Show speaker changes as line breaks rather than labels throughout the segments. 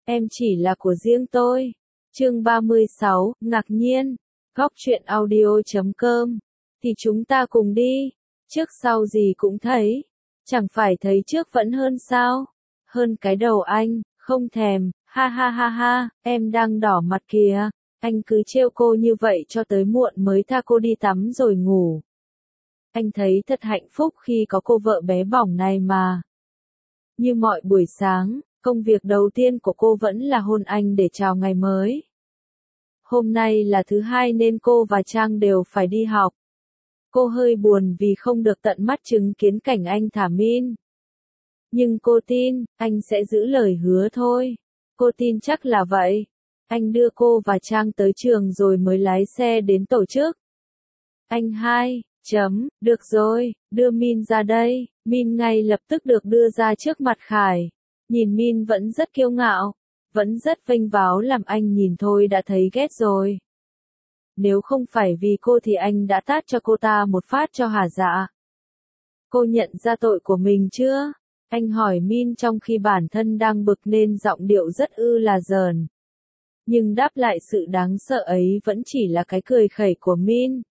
em chỉ là của riêng tôi. Chương 36, ngạc nhiên. Góc truyện audio.com. Thì chúng ta cùng đi. Trước sau gì cũng thấy. Chẳng phải thấy trước vẫn hơn sao? Hơn cái đầu anh, không thèm, ha ha ha ha, em đang đỏ mặt kìa. Anh cứ trêu cô như vậy cho tới muộn mới tha cô đi tắm rồi ngủ. Anh thấy thật hạnh phúc khi có cô vợ bé bỏng này mà. Như mọi buổi sáng, công việc đầu tiên của cô vẫn là hôn anh để chào ngày mới. Hôm nay là thứ hai nên cô và Trang đều phải đi học. Cô hơi buồn vì không được tận mắt chứng kiến cảnh anh thả Min. Nhưng cô tin, anh sẽ giữ lời hứa thôi. Cô tin chắc là vậy. Anh đưa cô và Trang tới trường rồi mới lái xe đến tổ chức. Anh được rồi, đưa Min ra đây. Min ngay lập tức được đưa ra trước mặt Khải. Nhìn Min vẫn rất kiêu ngạo, vẫn rất vênh váo làm anh nhìn thôi đã thấy ghét rồi. Nếu không phải vì cô thì anh đã tát cho cô ta một phát cho hả dạ. Cô nhận ra tội của mình chưa? Anh hỏi Min trong khi bản thân đang bực nên giọng điệu rất là giờn. Nhưng đáp lại sự đáng sợ ấy vẫn chỉ là cái cười khẩy của Min.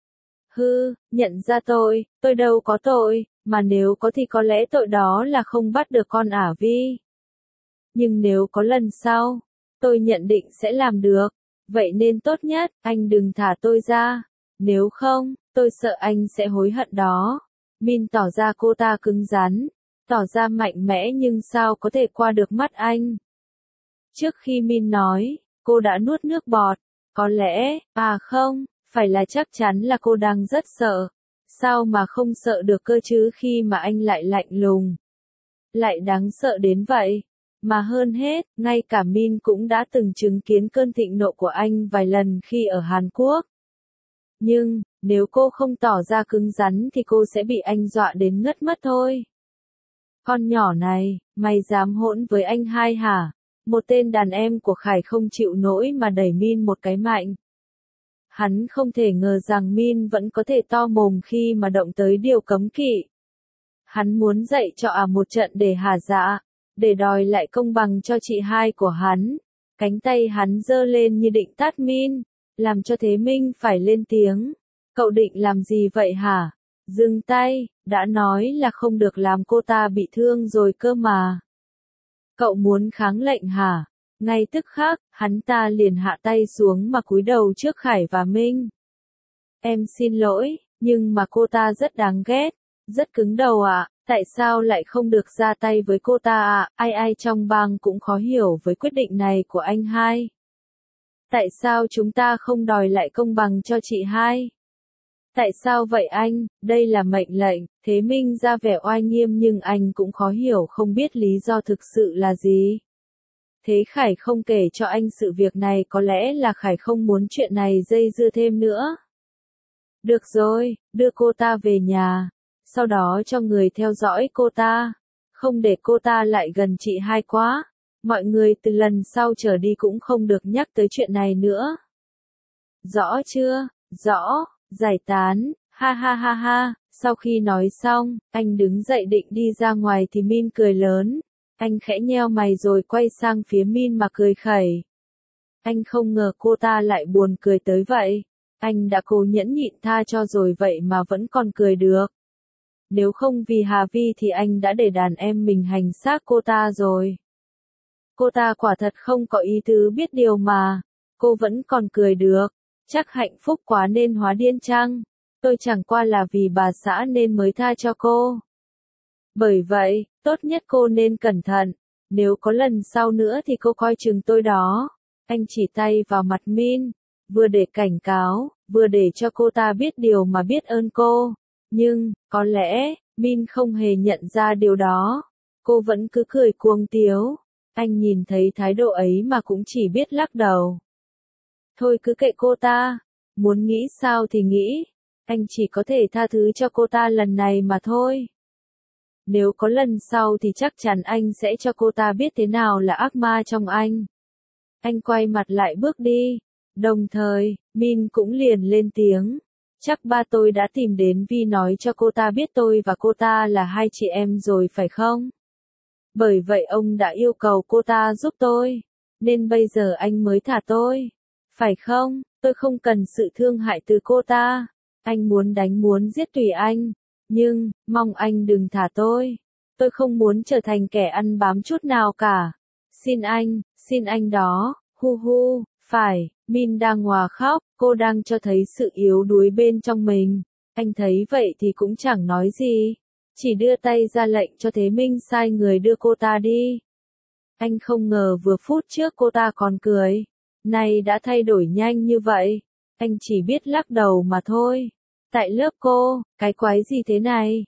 Nhận ra tôi đâu có tội, mà nếu có thì có lẽ tội đó là không bắt được con Ả Vi. Nhưng nếu có lần sau, tôi nhận định sẽ làm được. Vậy nên tốt nhất, anh đừng thả tôi ra. Nếu không, tôi sợ anh sẽ hối hận đó. Min tỏ ra cô ta cứng rắn, tỏ ra mạnh mẽ nhưng sao có thể qua được mắt anh. Trước khi Min nói, cô đã nuốt nước bọt. Có lẽ, không, phải là chắc chắn là cô đang rất sợ. Sao mà không sợ được cơ chứ khi mà anh lại lạnh lùng. Lại đáng sợ đến vậy. Mà hơn hết, ngay cả Min cũng đã từng chứng kiến cơn thịnh nộ của anh vài lần khi ở Hàn Quốc. Nhưng, nếu cô không tỏ ra cứng rắn thì cô sẽ bị anh dọa đến ngất mất thôi. Con nhỏ này, mày dám hỗn với anh hai hả? Một tên đàn em của Khải không chịu nổi mà đẩy Min một cái mạnh. Hắn không thể ngờ rằng Min vẫn có thể to mồm khi mà động tới điều cấm kỵ. Hắn muốn dạy cho một trận để hả dạ, để đòi lại công bằng cho chị hai của hắn. Cánh tay hắn giơ lên như định tát Min, làm cho Thế Minh phải lên tiếng. Cậu định làm gì vậy hả? Dừng tay, đã nói là không được làm cô ta bị thương rồi cơ mà. Cậu muốn kháng lệnh hả? Ngay tức khắc, hắn ta liền hạ tay xuống mà cúi đầu trước Khải và Minh. Em xin lỗi, nhưng mà cô ta rất đáng ghét, rất cứng đầu tại sao lại không được ra tay với cô ta ai trong bang cũng khó hiểu với quyết định này của anh hai. Tại sao chúng ta không đòi lại công bằng cho chị hai? Tại sao vậy anh, đây là mệnh lệnh. Thế Minh ra vẻ oai nghiêm nhưng anh cũng khó hiểu không biết lý do thực sự là gì. Thế Khải không kể cho anh sự việc này có lẽ là Khải không muốn chuyện này dây dưa thêm nữa. Được rồi, đưa cô ta về nhà. Sau đó cho người theo dõi cô ta. Không để cô ta lại gần chị hai quá. Mọi người từ lần sau trở đi cũng không được nhắc tới chuyện này nữa. Rõ chưa? Rõ, giải tán, ha ha ha ha. Sau khi nói xong, anh đứng dậy định đi ra ngoài thì Min cười lớn. Anh khẽ nheo mày rồi quay sang phía Min mà cười khẩy. Anh không ngờ cô ta lại buồn cười tới vậy. Anh đã cố nhẫn nhịn tha cho rồi vậy mà vẫn còn cười được. Nếu không vì Hà Vi thì anh đã để đàn em mình hành xác cô ta rồi. Cô ta quả thật không có ý tứ biết điều mà. Cô vẫn còn cười được. Chắc hạnh phúc quá nên hóa điên chăng? Tôi chẳng qua là vì bà xã nên mới tha cho cô. Bởi vậy, tốt nhất cô nên cẩn thận. Nếu có lần sau nữa thì cô coi chừng tôi đó. Anh chỉ tay vào mặt Min. Vừa để cảnh cáo, vừa để cho cô ta biết điều mà biết ơn cô. Nhưng, có lẽ, Min không hề nhận ra điều đó. Cô vẫn cứ cười cuồng tiếu. Anh nhìn thấy thái độ ấy mà cũng chỉ biết lắc đầu. Thôi cứ kệ cô ta. Muốn nghĩ sao thì nghĩ. Anh chỉ có thể tha thứ cho cô ta lần này mà thôi. Nếu có lần sau thì chắc chắn anh sẽ cho cô ta biết thế nào là ác ma trong anh. Anh quay mặt lại bước đi. Đồng thời, Min cũng liền lên tiếng. Chắc ba tôi đã tìm đến Vi nói cho cô ta biết tôi và cô ta là hai chị em rồi phải không? Bởi vậy ông đã yêu cầu cô ta giúp tôi. nên bây giờ anh mới thả tôi. Phải không? Tôi không cần sự thương hại từ cô ta. Anh muốn đánh muốn giết tùy anh. Nhưng, mong anh đừng thả tôi. Tôi không muốn trở thành kẻ ăn bám chút nào cả. Xin anh đó, hu hu, phải, Min đang hòa khóc, cô đang cho thấy sự yếu đuối bên trong mình. Anh thấy vậy thì cũng chẳng nói gì. Chỉ đưa tay ra lệnh cho Thế Minh sai người đưa cô ta đi. Anh không ngờ vừa phút trước cô ta còn cười. Nay đã thay đổi nhanh như vậy. Anh chỉ biết lắc đầu mà thôi. Tại lớp cô, cái quái gì thế này?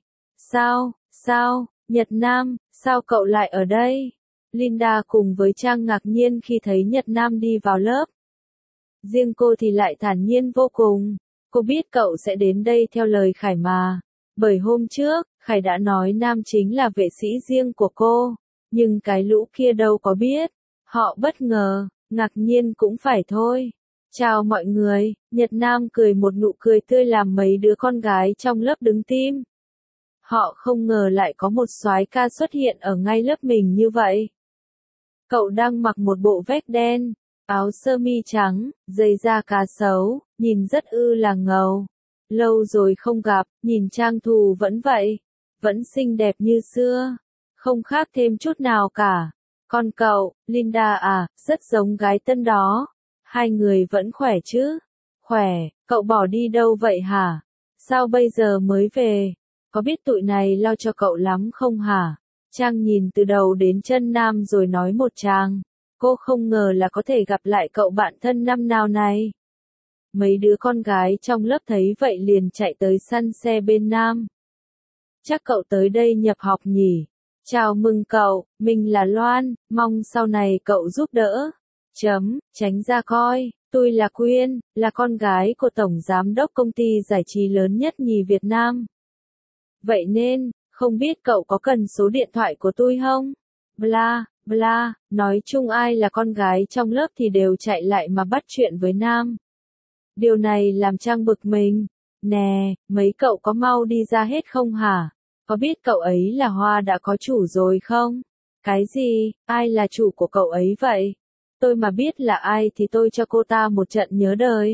Sao, Nhật Nam, sao cậu lại ở đây? Linda cùng với Trang ngạc nhiên khi thấy Nhật Nam đi vào lớp. Riêng cô thì lại thản nhiên vô cùng. Cô biết cậu sẽ đến đây theo lời Khải mà. Bởi hôm trước, Khải đã nói Nam chính là vệ sĩ riêng của cô. Nhưng cái lũ kia đâu có biết. Họ bất ngờ, ngạc nhiên cũng phải thôi. Chào mọi người, Nhật Nam cười một nụ cười tươi làm mấy đứa con gái trong lớp đứng tim. Họ không ngờ lại có một soái ca xuất hiện ở ngay lớp mình như vậy. Cậu đang mặc một bộ vest đen, áo sơ mi trắng, giày da cá sấu, nhìn rất là ngầu. Lâu rồi không gặp, nhìn Trang Thù vẫn vậy, vẫn xinh đẹp như xưa, không khác thêm chút nào cả. Còn cậu, Linda à, rất giống gái Tân đó. Hai người vẫn khỏe chứ? Khỏe, cậu bỏ đi đâu vậy hả? Sao bây giờ mới về? Có biết tụi này lo cho cậu lắm không hả? Trang nhìn từ đầu đến chân Nam rồi nói một tràng. Cô không ngờ là có thể gặp lại cậu bạn thân năm nào này. Mấy đứa con gái trong lớp thấy vậy liền chạy tới săn xe bên Nam. Chắc cậu tới đây nhập học nhỉ? Chào mừng cậu, mình là Loan, mong sau này cậu giúp đỡ. Tránh ra coi, tôi là Quyên, là con gái của Tổng Giám đốc công ty giải trí lớn nhất nhì Việt Nam. Vậy nên, không biết cậu có cần số điện thoại của tôi không? Bla, nói chung ai là con gái trong lớp thì đều chạy lại mà bắt chuyện với Nam. Điều này làm Trang bực mình. Nè, mấy cậu có mau đi ra hết không hả? Có biết cậu ấy là Hoa đã có chủ rồi không? Cái gì, ai là chủ của cậu ấy vậy? Tôi mà biết là ai thì tôi cho cô ta một trận nhớ đời.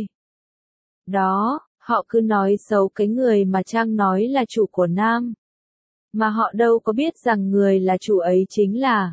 Đó, họ cứ nói xấu cái người mà Trang nói là chủ của Nam. Mà họ đâu có biết rằng người là chủ ấy chính là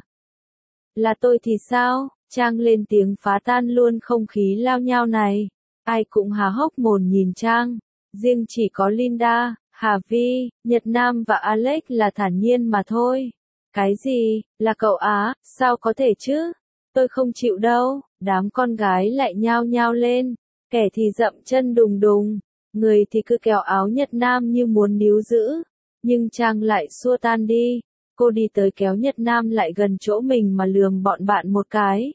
tôi thì sao? Trang lên tiếng phá tan luôn không khí lao nhao này. Ai cũng há hốc mồm nhìn Trang. Riêng chỉ có Linda, Hà Vi, Nhật Nam và Alex là thản nhiên mà thôi. Cái gì, là cậu á, sao có thể chứ? Tôi không chịu đâu, đám con gái lại nhao nhao lên. Kẻ thì dậm chân đùng đùng, người thì cứ kéo áo Nhật Nam như muốn níu giữ. Nhưng Trang lại xua tan đi. Cô đi tới kéo Nhật Nam lại gần chỗ mình mà lườm bọn bạn một cái.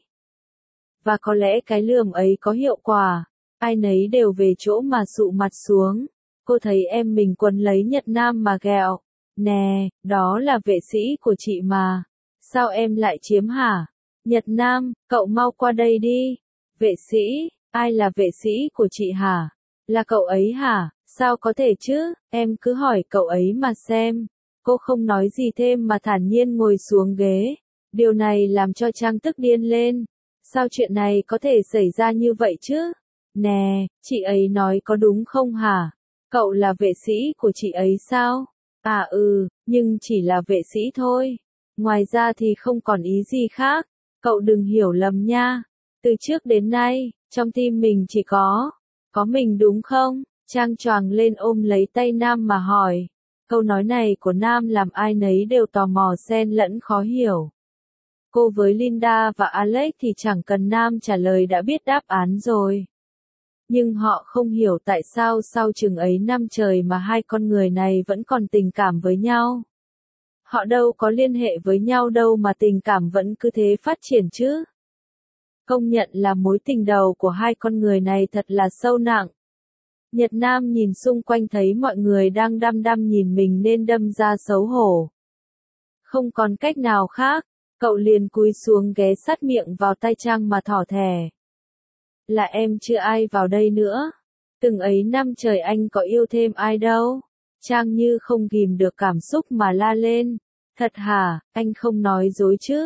Và có lẽ cái lườm ấy có hiệu quả. Ai nấy đều về chỗ mà sụ mặt xuống. Cô thấy em mình quấn lấy Nhật Nam mà ghẹo. Nè, đó là vệ sĩ của chị mà. Sao em lại chiếm hả? Nhật Nam, cậu mau qua đây đi. Vệ sĩ, ai là vệ sĩ của chị hả? Là cậu ấy hả? Sao có thể chứ? Em cứ hỏi cậu ấy mà xem. Cô không nói gì thêm mà thản nhiên ngồi xuống ghế. Điều này làm cho Trang tức điên lên. Sao chuyện này có thể xảy ra như vậy chứ? Nè, chị ấy nói có đúng không hả? Cậu là vệ sĩ của chị ấy sao? À nhưng chỉ là vệ sĩ thôi. Ngoài ra thì không còn ý gì khác. Cậu đừng hiểu lầm nha. Từ trước đến nay, trong tim mình chỉ có mình đúng không? Trang choàng lên ôm lấy tay Nam mà hỏi. Câu nói này của Nam làm ai nấy đều tò mò xen lẫn khó hiểu. Cô với Linda và Alex thì chẳng cần Nam trả lời đã biết đáp án rồi. Nhưng họ không hiểu tại sao sau chừng ấy năm trời mà hai con người này vẫn còn tình cảm với nhau. Họ đâu có liên hệ với nhau đâu mà tình cảm vẫn cứ thế phát triển chứ. Công nhận là mối tình đầu của hai con người này thật là sâu nặng. Nhật Nam nhìn xung quanh thấy mọi người đang đăm đăm nhìn mình nên đâm ra xấu hổ. Không còn cách nào khác, cậu liền cúi xuống ghé sát miệng vào tay Trang mà thỏ thẻ. Là em chưa ai vào đây nữa. Từng ấy năm trời anh có yêu thêm ai đâu. Trang như không kìm được cảm xúc mà la lên. Thật hả, anh không nói dối chứ?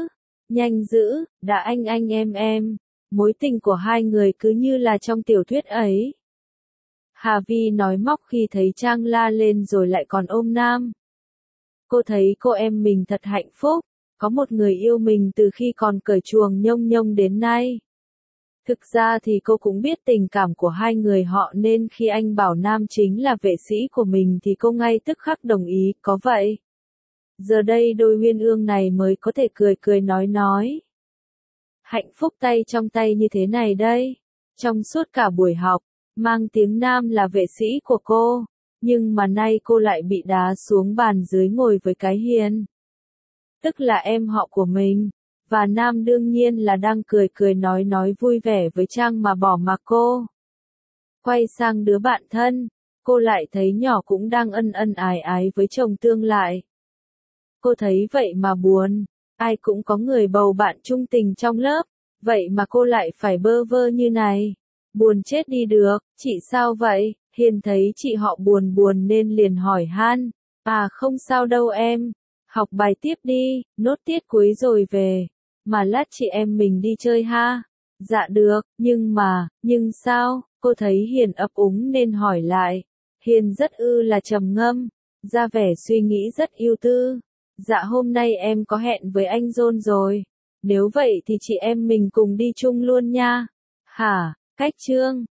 Nhanh dữ, đã anh em. Mối tình của hai người cứ như là trong tiểu thuyết ấy. Hà Vi nói móc khi thấy Trang la lên rồi lại còn ôm Nam. Cô thấy cô em mình thật hạnh phúc, có một người yêu mình từ khi còn cởi chuồng nhông nhông đến nay. Thực ra thì cô cũng biết tình cảm của hai người họ nên khi anh bảo Nam chính là vệ sĩ của mình thì cô ngay tức khắc đồng ý, có vậy. Giờ đây đôi uyên ương này mới có thể cười cười nói. Hạnh phúc tay trong tay như thế này đây. Trong suốt cả buổi học, mang tiếng Nam là vệ sĩ của cô, nhưng mà nay cô lại bị đá xuống bàn dưới ngồi với cái Hiền. Tức là em họ của mình, và Nam đương nhiên là đang cười nói vui vẻ với Trang mà bỏ mặc cô. Quay sang đứa bạn thân, cô lại thấy nhỏ cũng đang ân ái với chồng tương lại. Cô thấy vậy mà buồn, ai cũng có người bầu bạn chung tình trong lớp, vậy mà cô lại phải bơ vơ như này. Buồn chết đi được, chị sao vậy? Hiền thấy chị họ buồn nên liền hỏi han. À không sao đâu em, học bài tiếp đi, nốt tiết cuối rồi về. Mà lát chị em mình đi chơi ha. Dạ được, nhưng sao? Cô thấy Hiền ấp úng nên hỏi lại. Hiền rất là trầm ngâm, ra vẻ suy nghĩ rất ưu tư. Dạ hôm nay em có hẹn với anh John rồi. Nếu vậy thì chị em mình cùng đi chung luôn nha. Hả, cách chương.